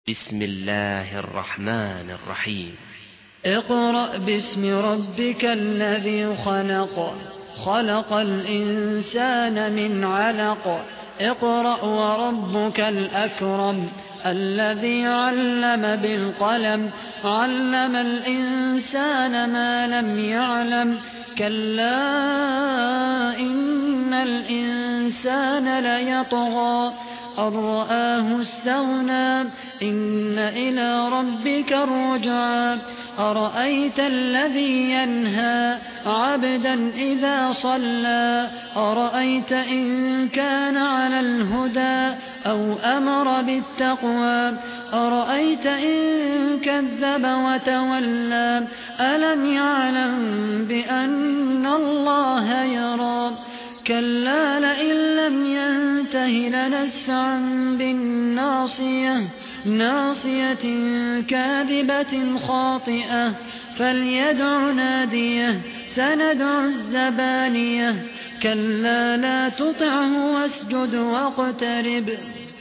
بسم الله الرحمن الرحيم. اقرأ باسم ربك الذي خلق، خلق الإنسان من علق. اقرأ وربك الأكرم الذي علم بالقلم، علم الإنسان ما لم يعلم. كلا إن الإنسان ليطغى أن رآه استغنى، إن إلى ربك الرجعى. أرأيت الذي ينهى عبدا إذا صلى، أرأيت إن كان على الهدى أو أمر بالتقوى، أرأيت إن كذب وتولى. ألم يعلم بأن الله يرى. كلا لئن لم ينته لنسفعا بالناصية، ناصية كاذبة خاطئة. فليدع ناديه سندع الزبانية. كلا لا تطعه واسجد واقترب.